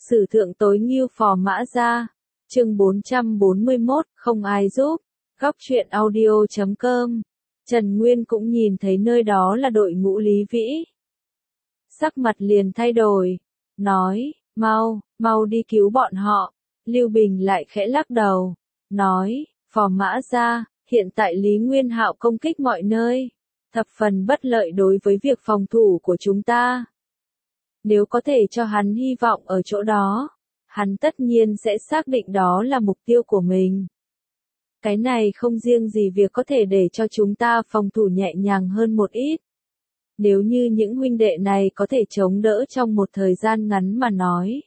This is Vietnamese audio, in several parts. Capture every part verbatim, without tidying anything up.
Sử thượng tối ngưu phò mã gia. Chương bốn trăm bốn mươi mốt, không ai giúp. Góc truyện audio chấm com. Trần Nguyên cũng nhìn thấy nơi đó là đội ngũ Lý Vĩ. Sắc mặt liền thay đổi. Nói, mau, mau đi cứu bọn họ. Lưu Bình lại khẽ lắc đầu. Nói, phò mã gia, hiện tại Lý Nguyên Hạo công kích mọi nơi. Thập phần bất lợi đối với việc phòng thủ của chúng ta. Nếu có thể cho hắn hy vọng ở chỗ đó, hắn tất nhiên sẽ xác định đó là mục tiêu của mình. Cái này không riêng gì việc có thể để cho chúng ta phòng thủ nhẹ nhàng hơn một ít. Nếu như những huynh đệ này có thể chống đỡ trong một thời gian ngắn mà nói,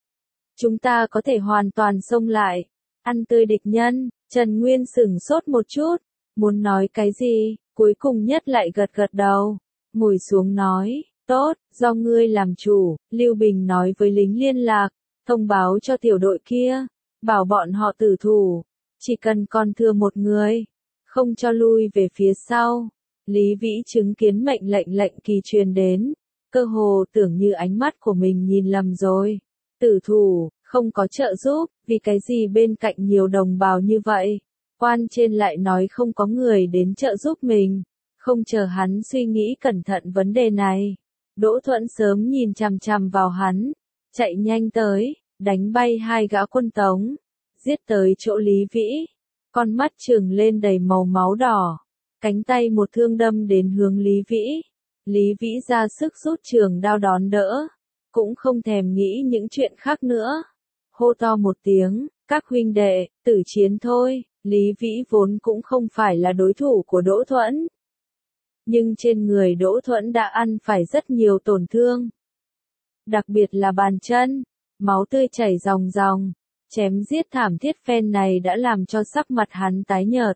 chúng ta có thể hoàn toàn xông lại, ăn tươi địch nhân. Trần Nguyên sửng sốt một chút, muốn nói cái gì, cuối cùng nhất lại gật gật đầu, ngồi xuống nói. Tốt, do ngươi làm chủ, Lưu Bình nói với lính liên lạc, thông báo cho tiểu đội kia, bảo bọn họ tử thủ, chỉ cần còn thừa một người, không cho lui về phía sau. Lý Vĩ chứng kiến mệnh lệnh lệnh kỳ truyền đến, cơ hồ tưởng như ánh mắt của mình nhìn lầm rồi. Tử thủ, không có trợ giúp, vì cái gì bên cạnh nhiều đồng bào như vậy, quan trên lại nói không có người đến trợ giúp mình. Không chờ hắn suy nghĩ cẩn thận vấn đề này, Đỗ Thuẫn sớm nhìn chằm chằm vào hắn, chạy nhanh tới, đánh bay hai gã quân tống, giết tới chỗ Lý Vĩ, con mắt trừng lên đầy màu máu đỏ, cánh tay một thương đâm đến hướng Lý Vĩ. Lý Vĩ ra sức rút trường đao đón đỡ, cũng không thèm nghĩ những chuyện khác nữa. Hô to một tiếng, các huynh đệ, tử chiến thôi. Lý Vĩ vốn cũng không phải là đối thủ của Đỗ Thuẫn. Nhưng trên người Đỗ Thuẫn đã ăn phải rất nhiều tổn thương. Đặc biệt là bàn chân, máu tươi chảy ròng ròng, chém giết thảm thiết phen này đã làm cho sắc mặt hắn tái nhợt.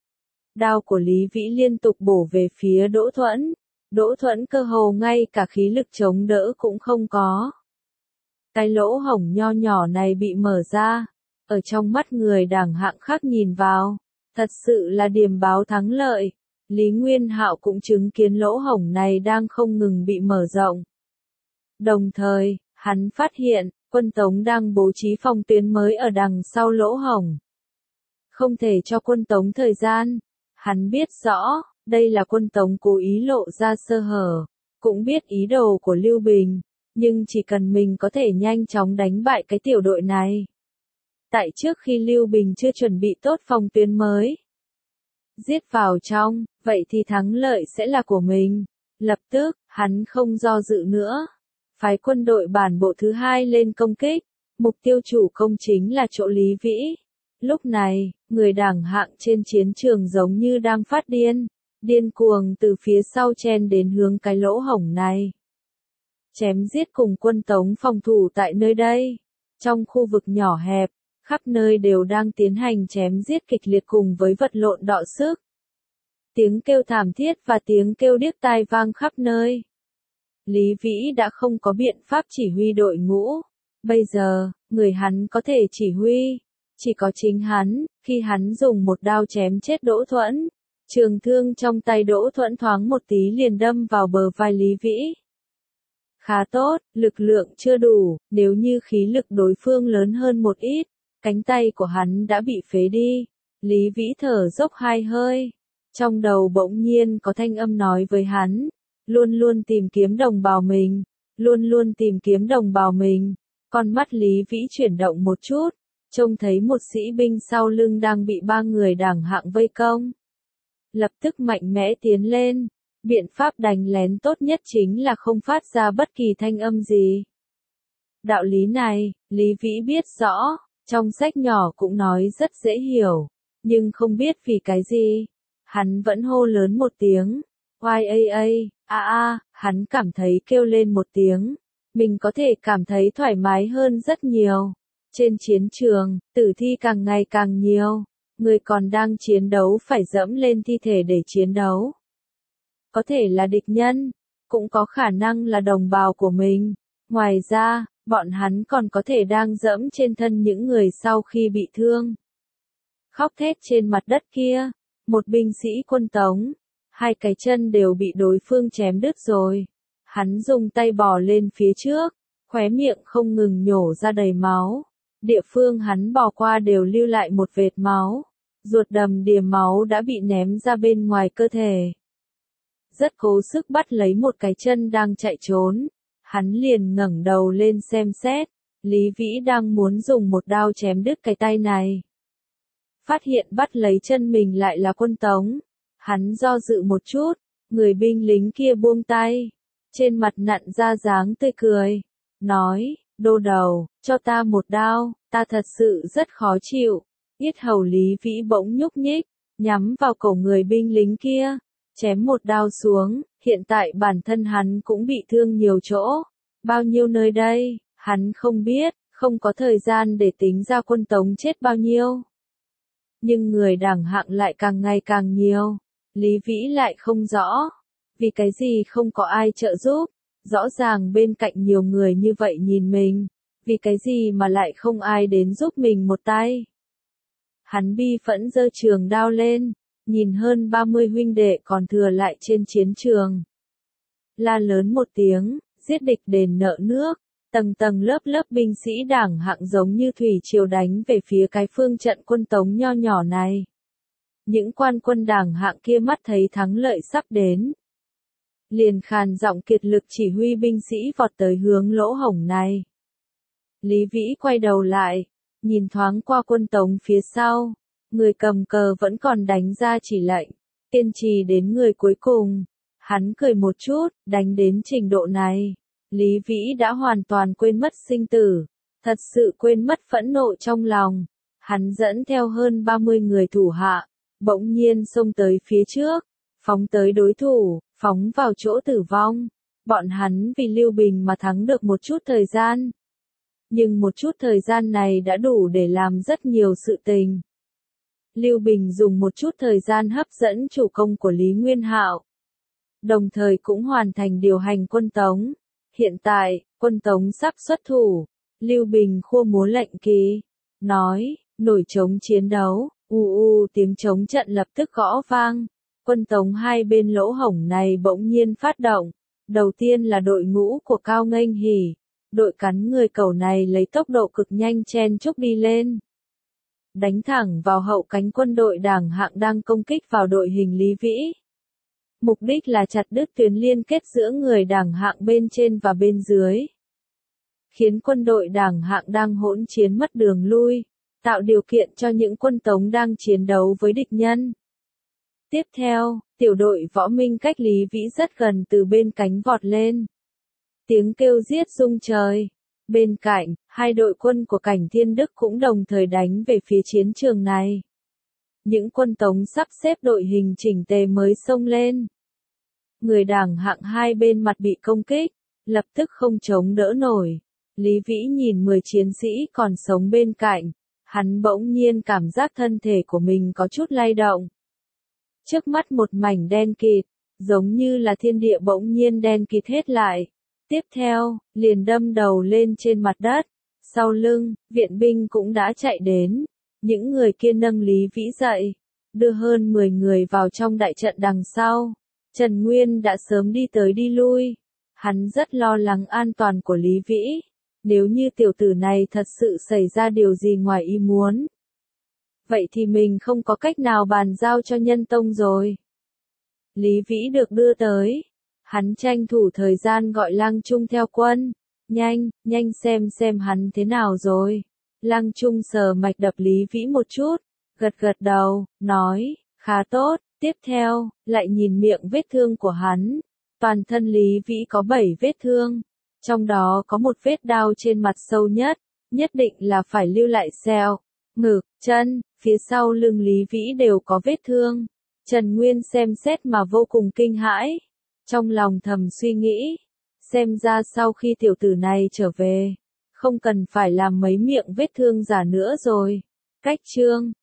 Đao của Lý Vĩ liên tục bổ về phía Đỗ Thuẫn, Đỗ Thuẫn cơ hồ ngay cả khí lực chống đỡ cũng không có. Cái lỗ hổng nho nhỏ này bị mở ra, ở trong mắt người đẳng hạng khác nhìn vào, thật sự là điềm báo thắng lợi. Lý Nguyên Hạo cũng chứng kiến lỗ hổng này đang không ngừng bị mở rộng. Đồng thời, hắn phát hiện, quân Tống đang bố trí phòng tuyến mới ở đằng sau lỗ hổng. Không thể cho quân Tống thời gian. Hắn biết rõ, đây là quân Tống cố ý lộ ra sơ hở, cũng biết ý đồ của Lưu Bình, nhưng chỉ cần mình có thể nhanh chóng đánh bại cái tiểu đội này. Tại trước khi Lưu Bình chưa chuẩn bị tốt phòng tuyến mới, giết vào trong, vậy thì thắng lợi sẽ là của mình. Lập tức, hắn không do dự nữa, phái quân đội bản bộ thứ hai lên công kích, mục tiêu chủ công chính là chỗ Lý Vĩ. Lúc này, người đẳng hạng trên chiến trường giống như đang phát điên, điên cuồng từ phía sau chen đến hướng cái lỗ hổng này. Chém giết cùng quân Tống phòng thủ tại nơi đây, trong khu vực nhỏ hẹp, khắp nơi đều đang tiến hành chém giết kịch liệt cùng với vật lộn đọ sức. Tiếng kêu thảm thiết và tiếng kêu điếc tai vang khắp nơi. Lý Vĩ đã không có biện pháp chỉ huy đội ngũ. Bây giờ, người hắn có thể chỉ huy, chỉ có chính hắn. Khi hắn dùng một đao chém chết Đỗ Thuẫn, trường thương trong tay Đỗ Thuẫn thoáng một tí liền đâm vào bờ vai Lý Vĩ. Khá tốt, lực lượng chưa đủ, nếu như khí lực đối phương lớn hơn một ít, cánh tay của hắn đã bị phế đi. Lý Vĩ thở dốc hai hơi, trong đầu bỗng nhiên có thanh âm nói với hắn, luôn luôn tìm kiếm đồng bào mình, luôn luôn tìm kiếm đồng bào mình. Con mắt Lý Vĩ chuyển động một chút, trông thấy một sĩ binh sau lưng đang bị ba người đẳng hạng vây công. Lập tức mạnh mẽ tiến lên, biện pháp đánh lén tốt nhất chính là không phát ra bất kỳ thanh âm gì. Đạo lý này, Lý Vĩ biết rõ. Trong sách nhỏ cũng nói rất dễ hiểu, nhưng không biết vì cái gì, hắn vẫn hô lớn một tiếng, oai a a, a a, hắn cảm thấy kêu lên một tiếng, mình có thể cảm thấy thoải mái hơn rất nhiều. Trên chiến trường, tử thi càng ngày càng nhiều, người còn đang chiến đấu phải dẫm lên thi thể để chiến đấu. Có thể là địch nhân, cũng có khả năng là đồng bào của mình, ngoài ra, bọn hắn còn có thể đang dẫm trên thân những người sau khi bị thương. Khóc thét trên mặt đất kia, một binh sĩ quân Tống, hai cái chân đều bị đối phương chém đứt rồi. Hắn dùng tay bò lên phía trước, khóe miệng không ngừng nhổ ra đầy máu. Địa phương hắn bò qua đều lưu lại một vệt máu. Ruột đầm đìa máu đã bị ném ra bên ngoài cơ thể. Rất cố sức bắt lấy một cái chân đang chạy trốn. Hắn liền ngẩng đầu lên xem xét. Lý Vĩ đang muốn dùng một đao chém đứt cái tay này. Phát hiện bắt lấy chân mình lại là Quân Tống. Hắn do dự một chút, người binh lính kia buông tay. Trên mặt nặn ra dáng tươi cười. Nói, đô đầu, cho ta một đao, ta thật sự rất khó chịu. Yết hầu Lý Vĩ bỗng nhúc nhích, nhắm vào cổ người binh lính kia. Chém một đao xuống, hiện tại bản thân hắn cũng bị thương nhiều chỗ. Bao nhiêu nơi đây, hắn không biết, không có thời gian để tính ra Quân Tống chết bao nhiêu. Nhưng người đẳng hạng lại càng ngày càng nhiều. Lý Vĩ lại không rõ. Vì cái gì không có ai trợ giúp. Rõ ràng bên cạnh nhiều người như vậy nhìn mình. Vì cái gì mà lại không ai đến giúp mình một tay. Hắn bi phẫn giơ trường đao lên. Nhìn hơn ba mươi huynh đệ còn thừa lại trên chiến trường. La lớn một tiếng, giết địch đền nợ nước. Tầng tầng lớp lớp binh sĩ đảng hạng giống như thủy triều đánh về phía cái phương trận Quân Tống nho nhỏ này. Những quan quân đảng hạng kia mắt thấy thắng lợi sắp đến. Liền khàn giọng kiệt lực chỉ huy binh sĩ vọt tới hướng lỗ hổng này. Lý Vĩ quay đầu lại, nhìn thoáng qua Quân Tống phía sau. Người cầm cờ vẫn còn đánh ra chỉ lệnh, kiên trì đến người cuối cùng. Hắn cười một chút, đánh đến trình độ này. Lý Vĩ đã hoàn toàn quên mất sinh tử, thật sự quên mất phẫn nộ trong lòng. Hắn dẫn theo hơn ba mươi người thủ hạ, bỗng nhiên xông tới phía trước, phóng tới đối thủ, phóng vào chỗ tử vong. Bọn hắn vì Lưu Bình mà thắng được một chút thời gian. Nhưng một chút thời gian này đã đủ để làm rất nhiều sự tình. Lưu Bình dùng một chút thời gian hấp dẫn chủ công của Lý Nguyên Hạo, đồng thời cũng hoàn thành điều hành Quân Tống. Hiện tại, Quân Tống sắp xuất thủ. Lưu Bình khua múa lệnh kỳ, nói, nổi trống chiến đấu. U u tiếng trống trận lập tức gõ vang. Quân Tống hai bên lỗ hổng này bỗng nhiên phát động. Đầu tiên là đội ngũ của Cao Nghênh Hỉ. Đội cắn người cẩu này lấy tốc độ cực nhanh chen chúc đi lên. Đánh thẳng vào hậu cánh quân đội đảng hạng đang công kích vào đội hình Lý Vĩ. Mục đích là chặt đứt tuyến liên kết giữa người đảng hạng bên trên và bên dưới. Khiến quân đội đảng hạng đang hỗn chiến mất đường lui, tạo điều kiện cho những quân Tống đang chiến đấu với địch nhân. Tiếp theo, tiểu đội võ minh cách Lý Vĩ rất gần từ bên cánh vọt lên. Tiếng kêu giết rung trời. Bên cạnh, hai đội quân của Cảnh Thiên Đức cũng đồng thời đánh về phía chiến trường này. Những quân Tống sắp xếp đội hình chỉnh tề mới xông lên. Người đảng hạng hai bên mặt bị công kích, lập tức không chống đỡ nổi. Lý Vĩ nhìn mười chiến sĩ còn sống bên cạnh, hắn bỗng nhiên cảm giác thân thể của mình có chút lay động. Trước mắt một mảnh đen kịt, giống như là thiên địa bỗng nhiên đen kịt hết lại. Tiếp theo, liền đâm đầu lên trên mặt đất. Sau lưng, viện binh cũng đã chạy đến. Những người kia nâng Lý Vĩ dậy, đưa hơn mười người vào trong đại trận đằng sau. Trần Nguyên đã sớm đi tới đi lui. Hắn rất lo lắng an toàn của Lý Vĩ. Nếu như tiểu tử này thật sự xảy ra điều gì ngoài ý muốn, vậy thì mình không có cách nào bàn giao cho Nhân Tông rồi. Lý Vĩ được đưa tới. Hắn tranh thủ thời gian gọi Lang Trung theo quân. Nhanh, nhanh xem xem hắn thế nào rồi. Lang Trung sờ mạch đập Lý Vĩ một chút, gật gật đầu, nói, khá tốt. Tiếp theo, lại nhìn miệng vết thương của hắn. Toàn thân Lý Vĩ có bảy vết thương. Trong đó có một vết đao trên mặt sâu nhất. Nhất định là phải lưu lại sẹo. Ngực, chân, phía sau lưng Lý Vĩ đều có vết thương. Trần Nguyên xem xét mà vô cùng kinh hãi. Trong lòng thầm suy nghĩ. Xem ra sau khi tiểu tử này trở về, không cần phải làm mấy miệng vết thương giả nữa rồi. Cách chương